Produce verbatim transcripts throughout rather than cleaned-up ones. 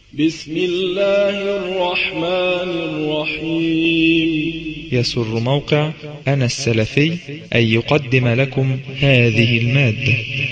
بسم الله الرحمن الرحيم. يسر موقع أنا السلفي أن يقدم لكم هذه المادة.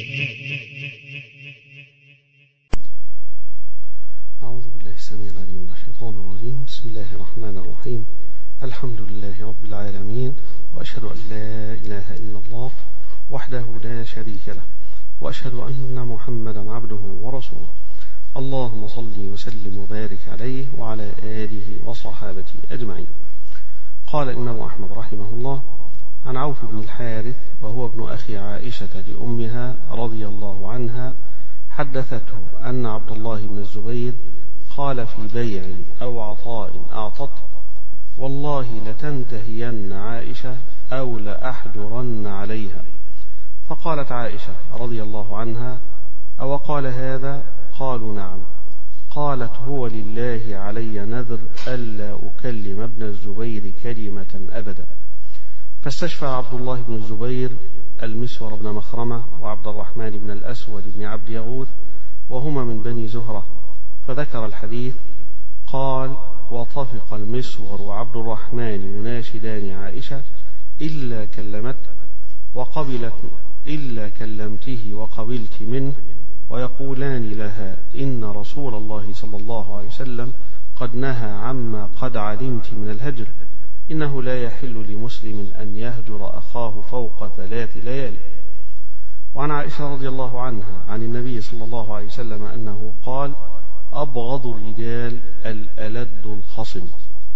أعوذ بالله السميع العليم من الشيطان الرجيم. بسم الله الرحمن الرحيم. الحمد لله رب العالمين، وأشهد أن لا إله إلا الله وحده لا شريك له، وأشهد أن محمدا عبده ورسوله. اللهم صل وسلم وبارك عليه وعلى آله وصحابته أجمعين. قال الإمام أحمد رحمه الله عن عوف بن الحارث وهو ابن أخي عائشة لأمها رضي الله عنها، حدثته أن عبد الله بن الزبير قال في بيع أو عطاء أعطته: والله لتنتهين عائشة أو لأحجرن عليها. فقالت عائشة رضي الله عنها: أو قال هذا؟ قالوا: نعم. قالت: هو لله علي نذر ألا أكلم ابن الزبير كلمة أبدا. فاستشفى عبد الله بن الزبير المسور بن مخرمة وعبد الرحمن بن الأسود بن عبد يغوث، وهما من بني زهرة، فذكر الحديث. قال: وطفق المسور وعبد الرحمن يناشدان عائشة إلا كلمت وقبلت إلا كلمته وقبلت منه، ويقولان لها: إن رسول الله صلى الله عليه وسلم قد نهى عما قد علمت من الهجر، إنه لا يحل لمسلم أن يهجر أخاه فوق ثلاث ليال. وعن عائشة رضي الله عنها عن النبي صلى الله عليه وسلم أنه قال: أبغض الرجال الألد الخصم.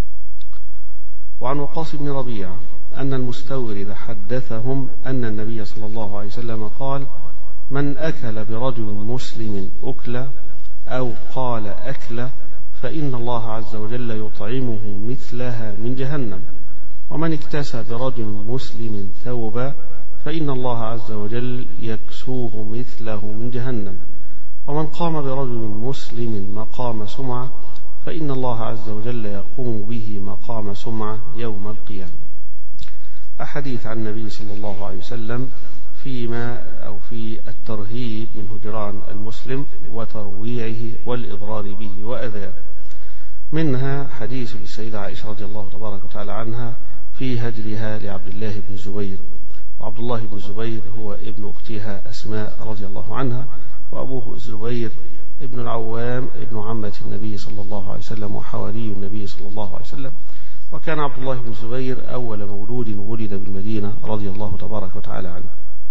وعن وقاص بن ربيعة أن المستورد حدثهم أن النبي صلى الله عليه وسلم قال: من أكل برجل مسلم أكلة أو قال أكلة فإن الله عز وجل يطعمه مثلها من جهنم، ومن اكتسى برجل مسلم ثوبا فإن الله عز وجل يكسوه مثله من جهنم، ومن قام برجل مسلم مقام سمعة فإن الله عز وجل يقوم به مقام سمعة يوم القيامة. أحاديث عن النبي صلى الله عليه وسلم فيما أو في الترهيب من هجران المسلم وترويعه والإضرار به وأذاه. منها حديث السيدة عائشة رضي الله تبارك وتعالى عنها في هجرها لعبد الله بن الزبير، وعبد الله بن الزبير هو ابن أختها أسماء رضي الله عنها، وأبوه الزبير ابن العوام ابن عمة النبي صلى الله عليه وسلم وحواري النبي صلى الله عليه وسلم. وكان عبد الله بن الزبير أول مولود ولد بالمدينة رضي الله تبارك وتعالى عنه.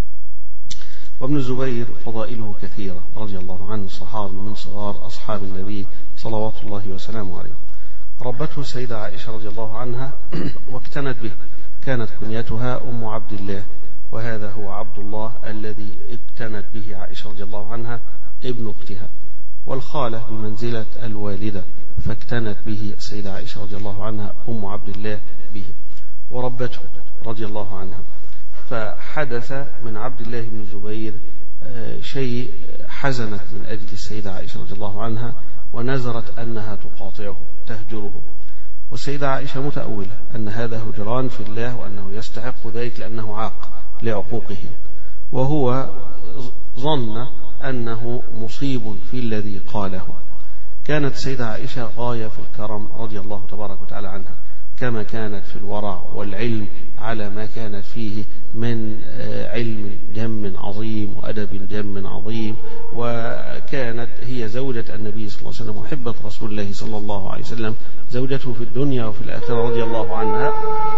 وابن الزبير فضائله كثيرة رضي الله عنه، صحابي من صغار أصحاب النبي صلوات الله وسلامه عليه. ربته السيدة عائشة رضي الله عنها واقتنت به، كانت كنيتها أم عبد الله، وهذا هو عبد الله الذي اقتنت به عائشة رضي الله عنها ابن أختها، والخالة بمنزلة الوالدة، فاقتنت به السيدة عائشة رضي الله عنها أم عبد الله به وربته رضي الله عنها. فحدث من عبد الله بن الزبير شيء حزنت من أجل السيدة عائشة رضي الله عنها، ونذرت أنها تقاطعه تهجره، والسيدة عائشة متأولة أن هذا هجران في الله وأنه يستحق ذلك لأنه عاق لعقوقه، وهو ظن أنه مصيب في الذي قاله. كانت السيدة عائشة غاية في الكرم رضي الله تبارك وتعالى عنها، كما كانت في الورع والعلم على ما كانت فيه من علم جم عظيم وأدب جم عظيم، وكانت هي زوجة النبي صلى الله عليه وسلم وحبة رسول الله صلى الله عليه وسلم، زوجته في الدنيا وفي الآخرة رضي الله عنها.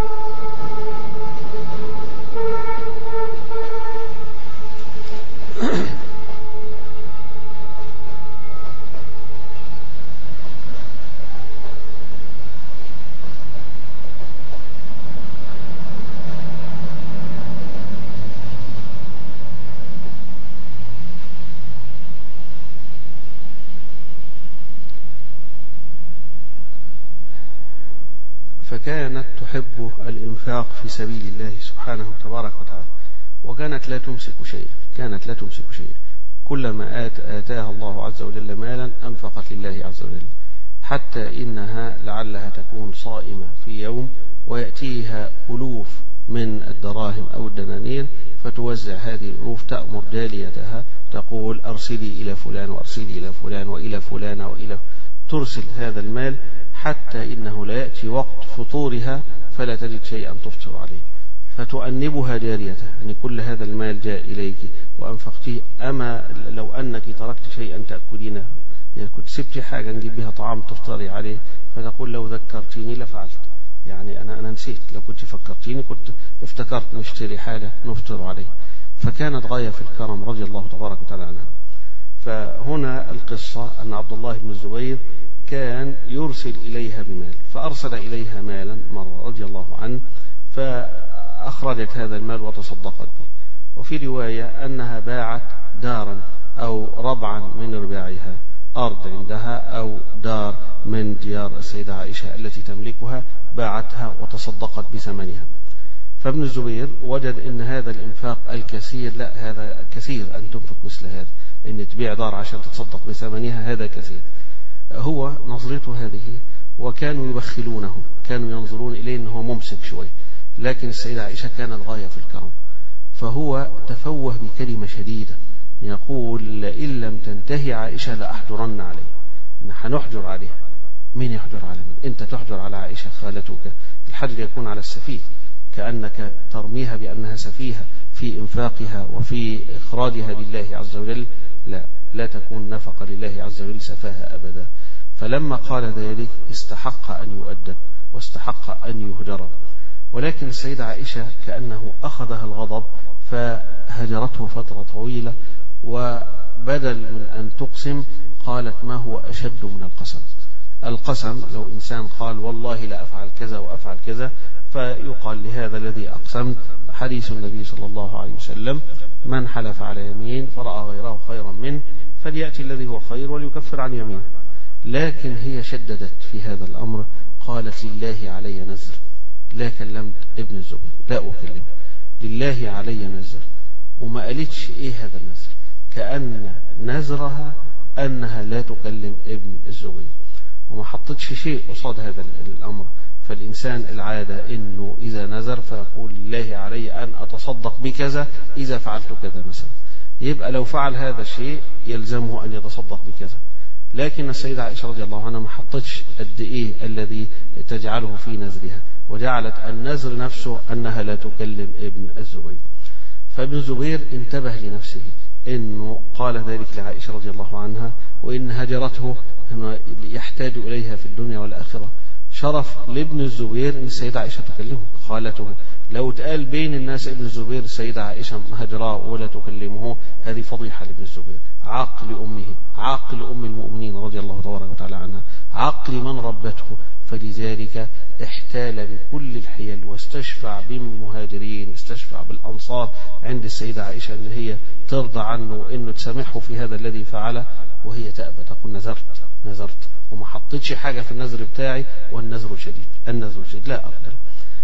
فكانت تحب الإنفاق في سبيل الله سبحانه تبارك وتعالى، وكانت لا تمسك شيئا، كانت لا تمسك شيئا، كلما آت آتاها الله عز وجل مالا أنفقت لله عز وجل، حتى إنها لعلها تكون صائمة في يوم ويأتيها ألوف من الدراهم أو الدنانير، فتوزع هذه الألوف، تأمر جاليتها تقول: أرسلي إلى فلان وأرسلي إلى فلان وإلى فلان وإلى، ترسل هذا المال حتى إنه لا يأتي وقت فطورها فلا تجد شيئا تفطر عليه، فتؤنبها جاريته، يعني كل هذا المال جاء إليك وأنفقتيه، أما لو أنك تركت شيئا تأكلينه، يعني كنت سبت حاجة نجيب بها طعام تفطري عليه، فتقول لو ذكرتيني لفعلت، يعني أنا أنا نسيت، لو كنت فكرتيني كنت افتكرت نشتري حاجة نفطر عليه. فكانت غاية في الكرم رضي الله تبارك وتعالى عنها. فهنا القصة أن عبد الله بن الزبير كان يرسل إليها بمال، فأرسل إليها مالا مرة رضي الله عنه، فأخرجت هذا المال وتصدقت به. وفي رواية أنها باعت دارا أو ربعا من رباعها، أرض عندها أو دار من ديار السيدة عائشة التي تملكها، باعتها وتصدقت بثمنها. فابن الزبير وجد أن هذا الإنفاق الكثير، لا هذا كثير أن تنفق مثل هذا، أن تبيع دار عشان تتصدق بثمنها، هذا كثير. هو نظرته هذه، وكانوا يبخلونه، كانوا ينظرون إليه أنه ممسك شوي، لكن السيدة عائشة كانت غاية في الكرم. فهو تفوه بكلمة شديدة، يقول إن لم تنتهي عائشة لأحجرن عليه، إن حنحجر عليها. مين يحجر على مين؟ أنت تحجر على عائشة خالتك، الحجر يكون على السفيه، كأنك ترميها بأنها سفيهة في إنفاقها وفي إخراجها لله عز وجل. لا لا تكون نفقة لله عز وجل سفاهة أبدا. فلما قال ذلك استحق أن يؤدب واستحق أن يهجر. ولكن السيدة عائشة كأنه أخذها الغضب فهجرته فترة طويلة، وبدل من أن تقسم قالت ما هو أشد من القسم. القسم لو إنسان قال والله لا أفعل كذا وأفعل كذا، فيقال لهذا الذي أقسمت حديث النبي صلى الله عليه وسلم من حلف على يمين فرأى غيره خيرا منه فليأتي الذي هو خير وليكفر عن يمينه. لكن هي شددت في هذا الأمر، قالت لله علي نذر، لا كلمت ابن الزبير، لا أكلمه، لله علي نذر. وما قالتش إيه هذا النذر، كأن نذرها أنها لا تكلم ابن الزبير، وما حطتش شيء قصاد هذا الأمر. فالإنسان العادة إنه إذا نذر فيقول لله علي أن أتصدق بكذا إذا فعلت كذا مثلا، يبقى لو فعل هذا الشيء يلزمه أن يتصدق بكذا. لكن السيدة عائشة رضي الله عنها ما حطتش قد إيه الذي تجعله في نذرها، وجعلت النذر نفسه أنها لا تكلم ابن الزبير. فابن الزبير انتبه لنفسه إنه قال ذلك لعائشة رضي الله عنها، وإن هجرته يحتاج إليها في الدنيا والآخرة. شرف لابن الزبير ان السيدة عائشة تكلمه خالته. لو تقال بين الناس ابن الزبير السيدة عائشة هجراه ولا تكلمه، هذه فضيحة لابن الزبير، عقل أمه، عقل أم المؤمنين رضي الله تبارك وتعالى عنها، عقل من ربته. فلذلك احتال بكل الحيل واستشفع بالمهاجرين، استشفع بالأنصار عند السيدة عائشة ان هي ترضى عنه وانه تسامحه في هذا الذي فعله، وهي تأبى تقول نذرت نذرت وما حطيتش حاجة في النذر بتاعي، والنذر شديد النذر شديد لا أقدر.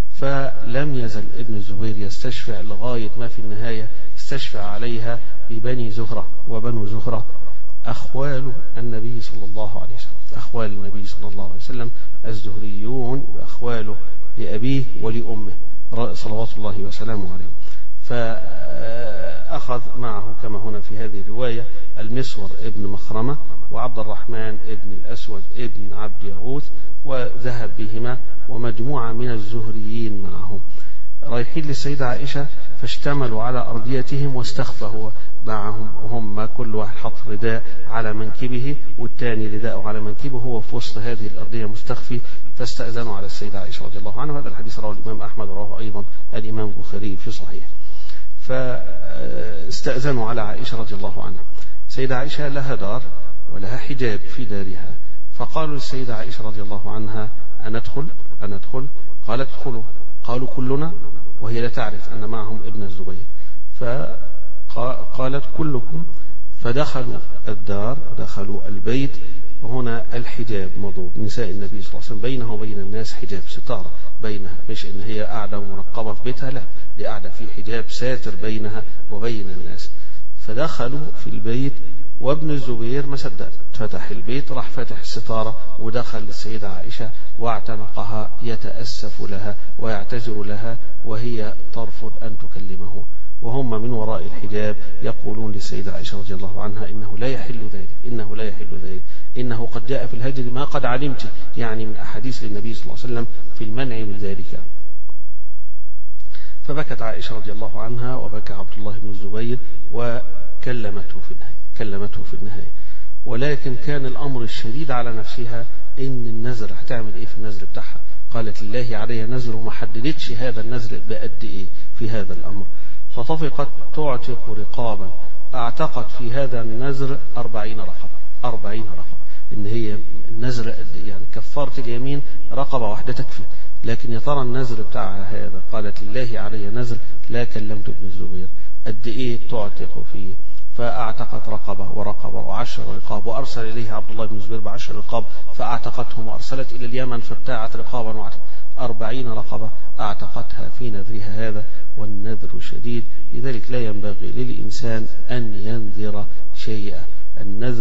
فلم يزل ابن الزبير يستشفع لغاية ما في النهاية استشفع عليها ببني زهرة. وبنو زهرة أخوال النبي صلى الله عليه وسلم، أخوال النبي صلى الله عليه وسلم الزهريون، أخواله لأبيه ولأمه صلوات الله وسلامه عليه. فأخذ معه كما هنا في هذه الرواية المسور ابن مخرمة وعبد الرحمن ابن الأسود ابن عبد يغوث، وذهب بهما ومجموعة من الزهريين معهم رايحين للسيدة عائشة، فاشتملوا على أرضيتهم واستخفوا معهم، هم كل واحد حط رداء على منكبه والتاني رداءه على منكبه، هو في وسط هذه الأرضية مستخفي. فاستأذنوا على السيدة عائشة رضي الله عنها. هذا الحديث رواه الإمام أحمد ورواه أيضا الإمام البخاري في صحيح. فاستأذنوا على عائشة رضي الله عنها. السيدة عائشة لها دار ولها حجاب في دارها، فقالوا للسيدة عائشة رضي الله عنها أنا أدخل أنا أدخل قالت ادخلوا. قالوا كلنا، وهي لا تعرف أن معهم ابن الزبير، فقالت كلكم. فدخلوا الدار، دخلوا البيت. هنا الحجاب موضوع نساء النبي صلى الله عليه وسلم بينه وبين الناس حجاب، ستارة بينها، مش إن هي قاعدة ومنقبة في بيتها، لا، دي قاعدة في حجاب ساتر بينها وبين الناس. فدخلوا في البيت وابن الزبير ما صدق، فتح البيت، راح فتح الستارة ودخل للسيدة عائشة واعتنقها يتأسف لها ويعتذر لها، وهي ترفض أن تكلمه. وهم من وراء الحجاب يقولون للسيدة عائشة رضي الله عنها إنه لا يحل ذلك إنه لا يحل ذلك إنه قد جاء في الهجر ما قد علمت، يعني من أحاديث للنبي صلى الله عليه وسلم في المنع من ذلك. فبكت عائشة رضي الله عنها وبكى عبد الله بن الزبير وكلمته في النهاية كلمته في النهاية ولكن كان الأمر الشديد على نفسها إن النذر هتعمل إيه في النذر بتاعها. قالت لله علي نذر وما حددتش هذا النذر بقد إيه في هذا الأمر. فطفقت تعتق رقابا، اعتقت في هذا النذر أربعين رقبة أربعين رقبة إن هي النذر قد إيه، يعني كفارة اليمين رقبة واحدة تكفي، لكن يا ترى النذر بتاعها هذا قالت لله علي نذر لا كلمت ابن الزبير قد إيه تعتق فيه. فاعتقت رقبة ورقبة وعشر رقاب، وأرسل إليه عبد الله بن الزبير بعشر رقاب فاعتقتهم، وأرسلت إلى اليمن فابتاعت رقابا وعتق أربعين رقبة اعتقتها في نذرها هذا، والنذر شديد. لذلك لا ينبغي للإنسان أن ينذر شيئا. النذر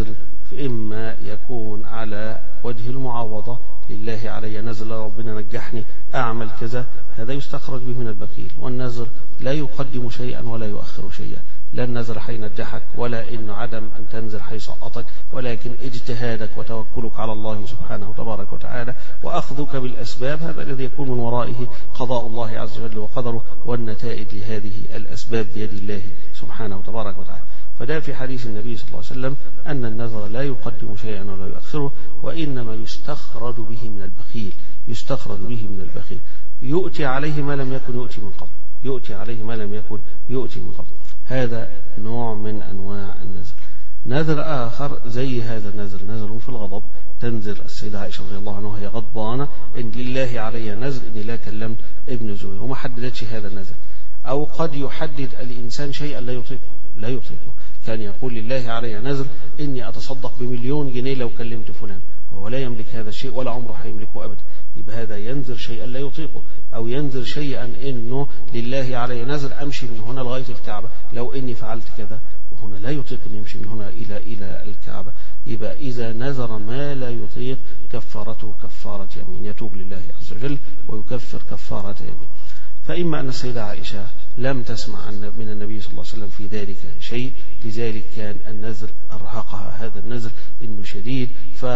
إما يكون على وجه المعاوضة، لله علي نذر ربنا نجحني أعمل كذا، هذا يستخرج به من البخيل. والنذر لا يقدم شيئا ولا يؤخر شيئا، لا النذر حينجحك ولا إن عدم أن تنذر حيسقطك، ولكن اجتهادك وتوكلك على الله سبحانه تبارك وتعالى وأخذك بالأسباب، هذا الذي يكون من ورائه قضاء الله عز وجل وقدره، والنتائج لهذه الأسباب بيد الله سبحانه تبارك وتعالى. فده في حديث النبي صلى الله عليه وسلم أن النذر لا يقدم شيئا ولا يؤخره، وإنما يستخرج به من البخيل يستخرج به من البخيل يؤتي عليه ما لم يكن يؤتي من قبل يؤتي عليه ما لم يكن يؤتي من قبل. هذا نوع من أنواع النذر. نذر آخر زي هذا النذر نذر في الغضب، تنذر السيدة عائشة رضي الله عنها وهي غضبانة إن لله علي نذر إني لا كلمت ابن زبير، وما حددتش هذا النذر. أو قد يحدد الإنسان شيئا لا يطيقه لا يطيقه كان يقول لله علي نذر إني أتصدق بمليون جنيه لو كلمت فلان، وهو لا يملك هذا الشيء ولا عمره حيملكه أبدا، يبقى هذا ينذر شيئا لا يطيقه. أو ينذر شيئا إنه لله علي نذر أمشي من هنا لغاية الكعبة لو إني فعلت كذا، وهنا لا يطيق أن يمشي من هنا إلى إلى الكعبة. يبقى إذا نذر ما لا يطيق كفارته كفارة يمين، يتوب لله عز وجل ويكفر كفارة يمين. فإما أن السيدة عائشة لم تسمع من النبي صلى الله عليه وسلم في ذلك شيء، لذلك كان النذر أرهقها هذا النذر إنه شديد،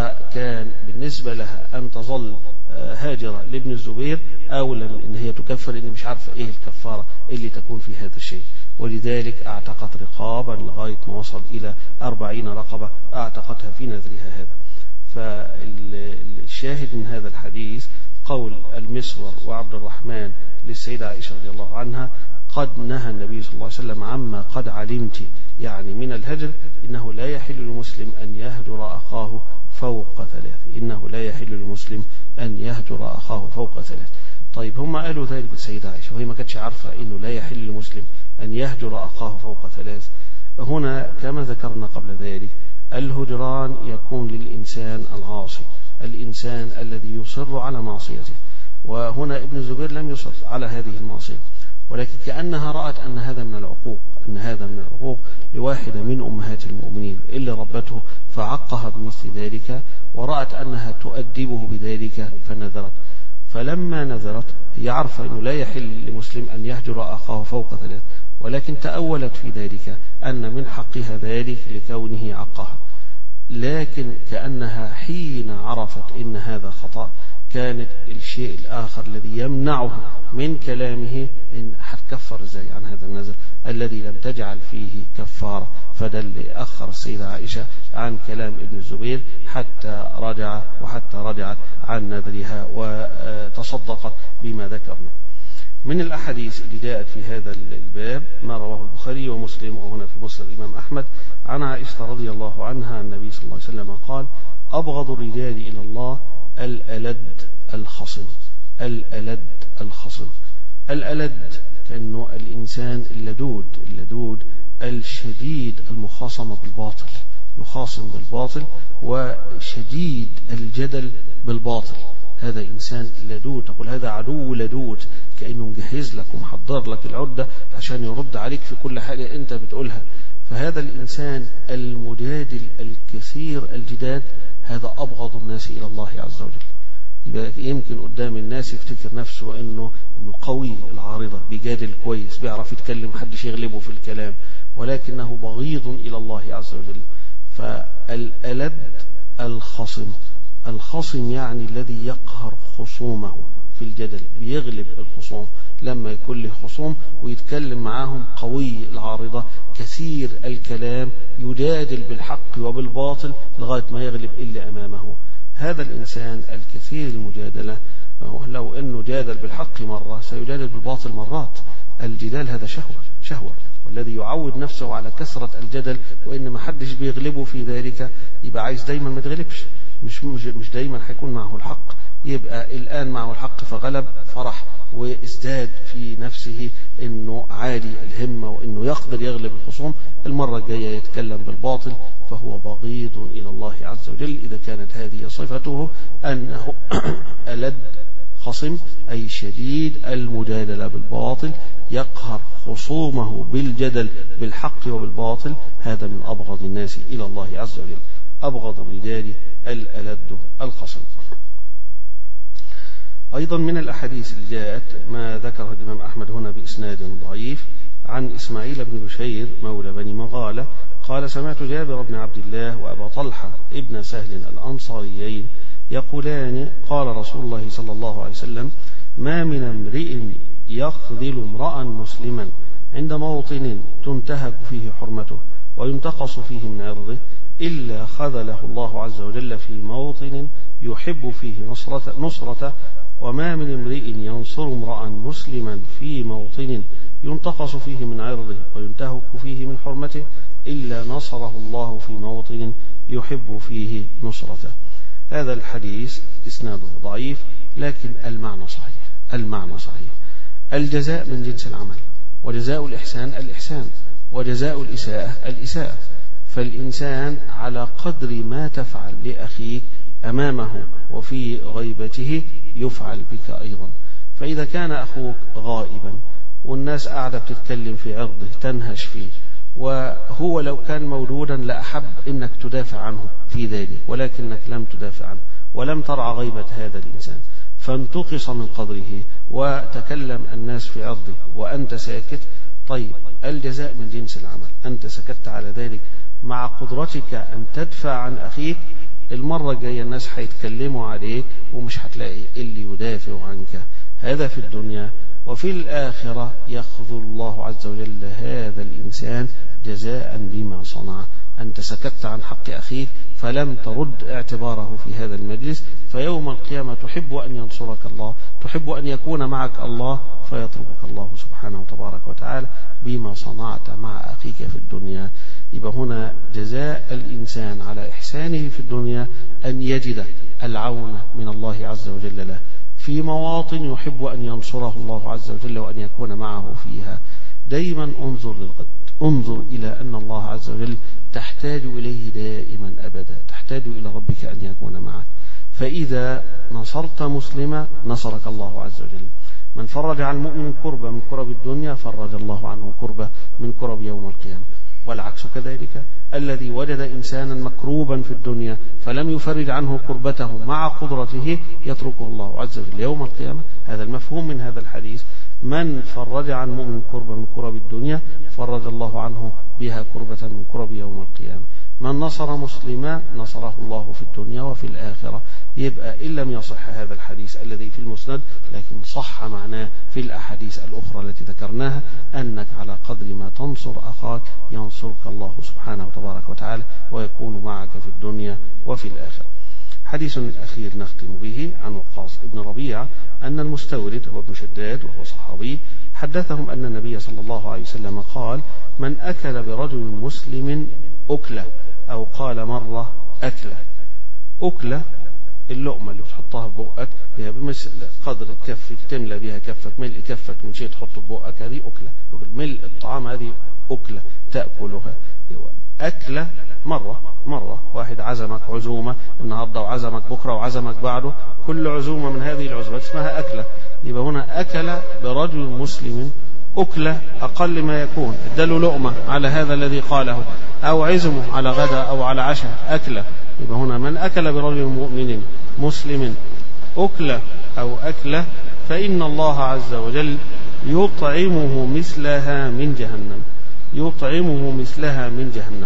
فكان بالنسبة لها أن تظل هاجرة لابن الزبير أولى من أن هي تكفر، إن مش عارفة إيه الكفارة اللي تكون في هذا الشيء. ولذلك اعتقت رقابا لغاية ما وصل إلى أربعين رقبة اعتقتها في نذرها هذا. فالشاهد من هذا الحديث قول المسور وعبد الرحمن للسيدة عائشة رضي الله عنها قد نهى النبي صلى الله عليه وسلم عما قد علمت، يعني من الهجر، إنه لا يحل للمسلم أن يهجر أخاه فوق ثلاث إنه لا يحل للمسلم أن يهجر أخاه فوق ثلاث. طيب هم قالوا ذلك للسيدة عائشة وهي ما كانتش عارفة إنه لا يحل للمسلم أن يهجر أخاه فوق ثلاث. هنا كما ذكرنا قبل ذلك الهجران يكون للإنسان العاصي، الإنسان الذي يصر على معصيته، وهنا ابن الزبير لم يصر على هذه المعصية، ولكن كأنها رأت أن هذا من العقوق أن هذا من العقوق لواحدة من أمهات المؤمنين اللي ربته فعقها بمثل ذلك، ورأت أنها تؤدبه بذلك فنذرت. فلما نذرت هي عارفة أنه لا يحل لمسلم أن يهجر أخاه فوق ثلاث، ولكن تأولت في ذلك أن من حقها ذلك لكونه عقها، لكن كأنها حين عرفت إن هذا خطأ كانت الشيء الآخر الذي يمنعها من كلامه إن هتكفر إزاي عن هذا النذر الذي لم تجعل فيه كفارة. فده اللي أخر السيدة عائشة عن كلام ابن الزبير حتى رجع وحتى رجعت عن نذرها وتصدقت بما ذكرنا. من الأحاديث اللي جاءت في هذا الباب ما رواه البخاري ومسلم، وهنا في مسند الإمام أحمد عن عائشة رضي الله عنها النبي صلى الله عليه وسلم قال: أبغض الرجال إلى الله الألد الخصم. الألد الخصم الألد كأنه الإنسان اللدود اللدود الشديد المخاصمة بالباطل، يخاصم بالباطل وشديد الجدل بالباطل. هذا إنسان لدود، تقول هذا عدو لدود، كأنه مجهز لك ومحضر لك العدة عشان يرد عليك في كل حاجة أنت بتقولها. فهذا الإنسان المجادل الكثير الجدال هذا أبغض الناس إلى الله عز وجل. يبقى يمكن قدام الناس يفتكر نفسه انه انه قوي العارضة، بيجادل كويس، بيعرف يتكلم، محدش يغلبه في الكلام، ولكنه بغيض الى الله عز وجل. فالألد الخصم، الخصم يعني الذي يقهر خصومه في الجدل، بيغلب الخصوم لما يكون له خصوم ويتكلم معاهم، قوي العارضة، كثير الكلام، يجادل بالحق وبالباطل لغاية ما يغلب اللي أمامه. هذا الإنسان الكثير المجادلة، لو أنه جادل بالحق مرة سيجادل بالباطل مرات. الجدال هذا شهوة شهوة والذي يعود نفسه على كثرة الجدل وإن ما حدش بيغلبه في ذلك يبقى عايز دايما ما تغلبش، مش مش دايما هيكون معه الحق. يبقى الآن معه الحق فغلب، فرح وازداد في نفسه انه عالي الهمة وانه يقدر يغلب الخصوم. المرة الجاية يتكلم بالباطل، فهو بغيض الى الله عز وجل. اذا كانت هذه صفته انه ألد خصم، اي شديد المجادلة بالباطل، يقهر خصومه بالجدل بالحق وبالباطل، هذا من ابغض الناس الى الله عز وجل. ابغض الرجال الألد الخصم. أيضا من الأحاديث اللي جاءت ما ذكره الإمام أحمد هنا بإسناد ضعيف عن إسماعيل بن بشير مولى بني مغالة قال: سمعت جابر بن عبد الله وأبا طلحة ابن سهل الأنصاريين يقولان: قال رسول الله صلى الله عليه وسلم: ما من امرئ يخذل امرأ مسلما عند موطن تنتهك فيه حرمته وينتقص فيه من عرضه إلا خذله الله عز وجل في موطن يحب فيه نصرة, نصرة وما من امرئ ينصر امرأ مسلما في موطن ينتقص فيه من عرضه وينتهك فيه من حرمته إلا نصره الله في موطن يحب فيه نصرته. هذا الحديث إسناده ضعيف، لكن المعنى صحيح. المعنى صحيح. الجزاء من جنس العمل، وجزاء الإحسان الإحسان، وجزاء الإساءة الإساءة. فالإنسان على قدر ما تفعل لأخيك أمامه وفي غيبته يفعل بك أيضا. فإذا كان أخوك غائبا والناس قاعدة بتتكلم في عرضه تنهش فيه، وهو لو كان موجودا لأحب إنك تدافع عنه في ذلك، ولكنك لم تدافع عنه ولم ترعى غيبة هذا الإنسان، فانتقص من قدره وتكلم الناس في عرضه وأنت ساكت. طيب الجزاء من جنس العمل، أنت سكت على ذلك مع قدرتك أن تدفع عن أخيك، المرة الجاية الناس هيتكلموا عليك ومش هتلاقي اللي يدافع عنك. هذا في الدنيا. وفي الآخرة يخذل الله عز وجل هذا الإنسان جزاء بما صنع. أنت سكت عن حق أخيك فلم ترد اعتباره في هذا المجلس، فيوم القيامة تحب أن ينصرك الله، تحب أن يكون معك الله، فيتركك الله سبحانه وتبارك وتعالى بما صنعت مع أخيك في الدنيا. يبقى هنا جزاء الإنسان على إحسانه في الدنيا أن يجد العون من الله عز وجل له في مواطن يحب أن ينصره الله عز وجل وأن يكون معه فيها. دائما انظر للغد، انظر إلى أن الله عز وجل تحتاج إليه دائما أبدا، تحتاج إلى ربك أن يكون معك. فإذا نصرت مسلما نصرك الله عز وجل. من فرج عن المؤمن كربة من كرب الدنيا فرج الله عنه كربة من كرب يوم القيامة. والعكس كذلك، الذي وجد إنسانا مكروبا في الدنيا فلم يفرج عنه كربته مع قدرته يتركه الله عز وجل يوم القيامة. هذا المفهوم من هذا الحديث: من فرج عن مؤمن كربة من كرب الدنيا فرج الله عنه بها كربة من كرب يوم القيامة. من نصر مسلما نصره الله في الدنيا وفي الآخرة. يبقى إن لم يصح هذا الحديث الذي في المسند، لكن صح معناه في الأحاديث الأخرى التي ذكرناها، أنك على قدر ما تنصر أخاك ينصرك الله سبحانه وتبارك وتعالى ويكون معك في الدنيا وفي الآخرة. حديث أخير نختم به عن وقاص ابن ربيعة أن المستورد هو ابن شداد وهو صحابي حدثهم أن النبي صلى الله عليه وسلم قال: من أكل برجل مسلم أكلة، أو قال مرة أكلة. أكلة اللقمة اللي بتحطها في بقك بها بمثل قدر كفك، تملى بها كفك، ملء كفك من شيء تحطه في بقك، هذه أكلة. ملء الطعام هذه أكلة تأكلها. أكلة مرة مرة، واحد عزمك عزومة النهاردة وعزمك بكرة وعزمك بعده، كل عزومة من هذه العزومات اسمها أكلة. يبقى هنا أكل برجل مسلم أكلة أقل ما يكون، اداله لقمة على هذا الذي قاله، أو عزمه على غدا أو على عشاء أكلة. يبقى هنا من أكل برجل مؤمن مسلم أكلة أو أكلة فإن الله عز وجل يطعمه مثلها من جهنم، يطعمه مثلها من جهنم.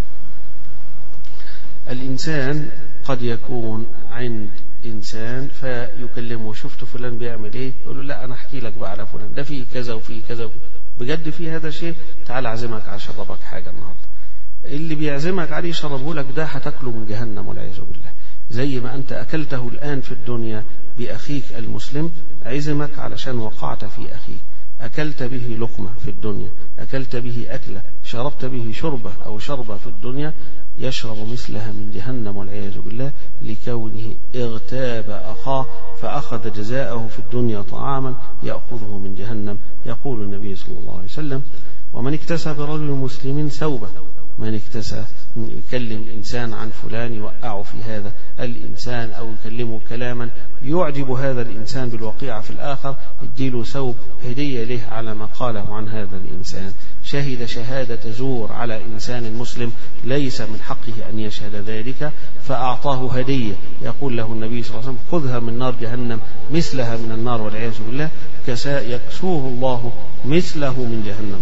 الإنسان قد يكون عند إنسان فيكلمه شفت فلان بيعمل إيه، يقول له لا أنا أحكي لك بقى على فلان ده فيه كذا وفيه كذا بجد في هذا شيء، تعال أعزمك على شربك حاجة النهاردة. اللي بيعزمك عليه شربه لك ده هتاكله من جهنم والعياذ بالله. زي ما أنت أكلته الآن في الدنيا بأخيك المسلم، عزمك علشان وقعت في أخيك، أكلت به لقمة في الدنيا، أكلت به أكلة، شربت به شربة أو شربة في الدنيا، يشرب مثلها من جهنم والعياذ بالله لكونه اغتاب أخاه فأخذ جزاءه في الدنيا طعاما يأخذه من جهنم. يقول النبي صلى الله عليه وسلم: ومن اكتسى برجل مسلم ثوبة، من اكتسى يكلم إنسان عن فلان يوقعه في هذا الإنسان أو يكلمه كلاما يعجب هذا الإنسان بالوقيعة في الآخر، يديله ثوب هدية له على ما قاله عن هذا الإنسان. شهد شهادة زور على إنسان مسلم ليس من حقه أن يشهد ذلك فأعطاه هدية، يقول له النبي صلى الله عليه وسلم: خذها من نار جهنم مثلها من النار والعياذ بالله، يكسوه الله مثله من جهنم.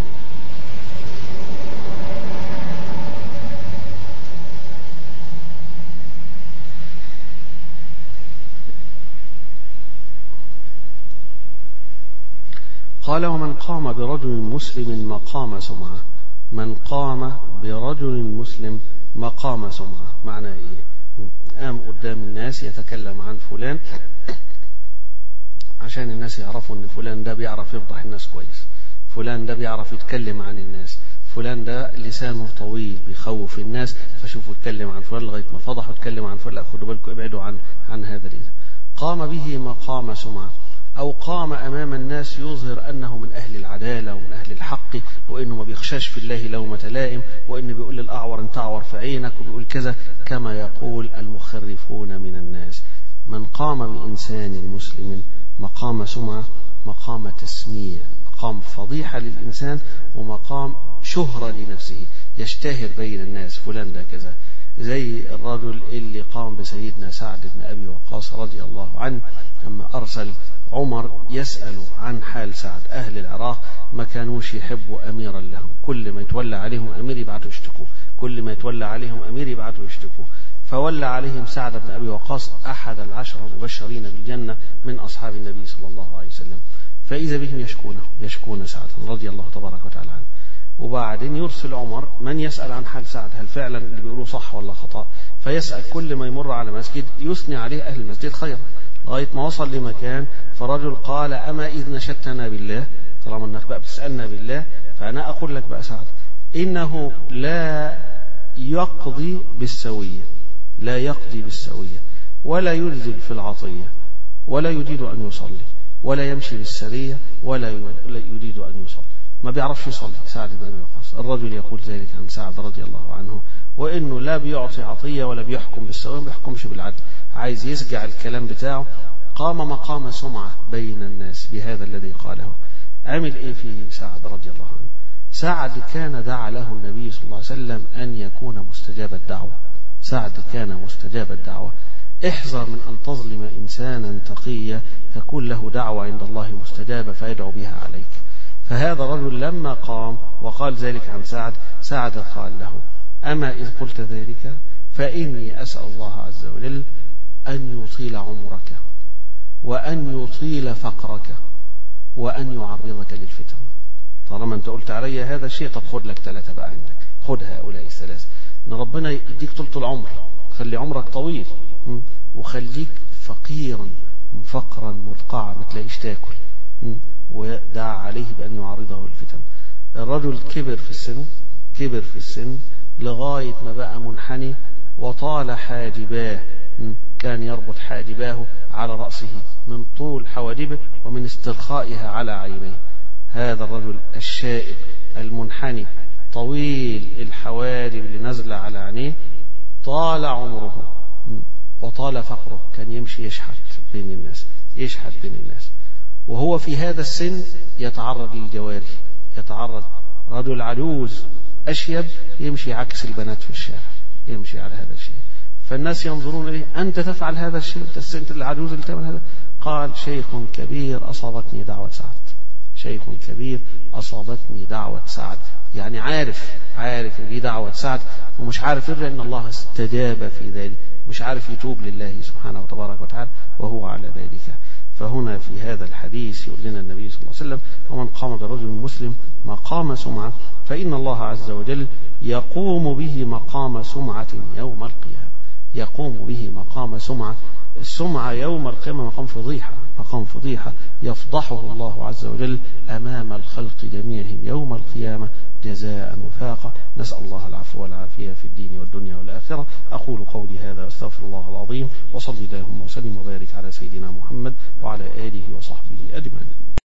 قال: ومن قام برجل مسلم مقام سمعة، من قام برجل مسلم مقام سمعة معناه ايه؟ قام قدام الناس يتكلم عن فلان عشان الناس يعرفوا ان فلان ده بيعرف يفضح الناس كويس، فلان ده بيعرف يتكلم عن الناس، فلان ده لسانه طويل بيخوف الناس، فشوفوا يتكلم عن فلان لغايه ما فضحوا يتكلم عن فلان، لا خدوا بالكم ابعدوا عن عن هذا الإنسان. قام به مقام سمعة، أو قام أمام الناس يظهر أنه من أهل العدالة ومن أهل الحق، وإنه ما بيخشاش في الله لومة لائم، وإنه بيقول للأعور انت أعور في عينك، وبيقول كذا كما يقول المخرفون من الناس. من قام بإنسان مسلم مقام سمعة، مقام تسميع، مقام فضيحة للإنسان، ومقام شهرة لنفسه، يشتهر بين الناس فلان ده كذا. زي الرجل اللي قام بسيدنا سعد بن أبي وقاص رضي الله عنه لما أرسل عمر يسأل عن حال سعد. أهل العراق ما كانوش يحبوا أميرا لهم، كل ما يتولى عليهم أمير يبعثوا يشتكوا، كل ما يتولى عليهم أمير يبعثوا يشتكوا، فولى عليهم سعد بن أبي وقاص أحد العشرة المبشرين بالجنة من أصحاب النبي صلى الله عليه وسلم، فإذا بهم يشكونه يشكون سعد رضي الله تبارك وتعالى عنه. وبعدين يرسل عمر من يسأل عن حال سعد، هل فعلا اللي بيقولوه صح ولا خطأ، فيسأل كل ما يمر على مسجد يثني عليه أهل المسجد خيرا، لغاية ما وصل لمكان فرجل قال: أما إذ نشدتنا بالله، طالما أنك بقى بتسألنا بالله فأنا أقول لك بقى سعد إنه لا يقضي بالسوية، لا يقضي بالسوية، ولا ينزل في العطية، ولا يريد أن يصلي، ولا يمشي بالسرية، ولا يريد أن يصلي، ما بيعرفش يصلي سعد بن أبي وقاص. الرجل يقول ذلك عن سعد رضي الله عنه، وإنه لا بيعطي عطية ولا بيحكم بالسوية، ما بيحكمش بالعدل، عايز يسجع الكلام بتاعه. قام مقام سمعة بين الناس بهذا الذي قاله. عمل إيه فيه سعد رضي الله عنه؟ سعد كان دعا له النبي صلى الله عليه وسلم أن يكون مستجاب الدعوة، سعد كان مستجاب الدعوة. احذر من أن تظلم إنسانا تقيا تكون له دعوة عند الله مستجابة فيدعو بها عليك. فهذا الرجل لما قام وقال ذلك عن سعد، سعد قال له: أما إذ قلت ذلك فإني أسأل الله عز وجل أن يطيل عمرك، وأن يطيل فقرك، وأن يعرضك للفتن. طالما أنت قلت علي هذا الشيء، طب خد لك ثلاثة بقى عندك، خد هؤلاء الثلاثة، إن ربنا يديك طولة العمر، خلي عمرك طويل، وخليك فقيرا فقرا مدقعا ما تلاقيش تاكل، ودعا عليه بأن يعرضه الفتن. الرجل كبر في السن، كبر في السن لغاية ما بقى منحني وطال حاجباه، كان يربط حاجباه على رأسه من طول حواجبه ومن استرخائها على عينيه. هذا الرجل الشائب المنحني طويل الحواجب اللي نزل على عينيه، طال عمره وطال فقره، كان يمشي يشحت بين الناس، يشحت بين الناس، وهو في هذا السن يتعرض للجواري، يتعرض. رجل عجوز أشيب يمشي عكس البنات في الشارع، يمشي على هذا الشيء. فالناس ينظرون إليه أنت تفعل هذا الشيء، أنت العجوز اللي تعمل هذا. قال شيخ كبير أصابتني دعوة سعد، شيخ كبير أصابتني دعوة سعد، يعني عارف عارف إن دي دعوة سعد ومش عارف إلا أن الله استجاب في ذلك، مش عارف يتوب لله سبحانه وتبارك وتعالى وهو على ذلك. فهنا في هذا الحديث يقول لنا النبي صلى الله عليه وسلم ومن قام برجل مسلم مقام سمعة فإن الله عز وجل يقوم به مقام سمعة يوم القيامة، يقوم به مقام سمعة. السمعة يوم القيامة مقام فضيحة، مقام فضيحة يفضحه الله عز وجل أمام الخلق جميعهم يوم القيامة جزاء وفاقا. نسأل الله العفو والعافية في الدين والدنيا والآخرة. أقول قولي هذا واستغفر الله العظيم، وصلي اللهم وسلم وبارك على سيدنا محمد وعلى آله وصحبه أجمعين.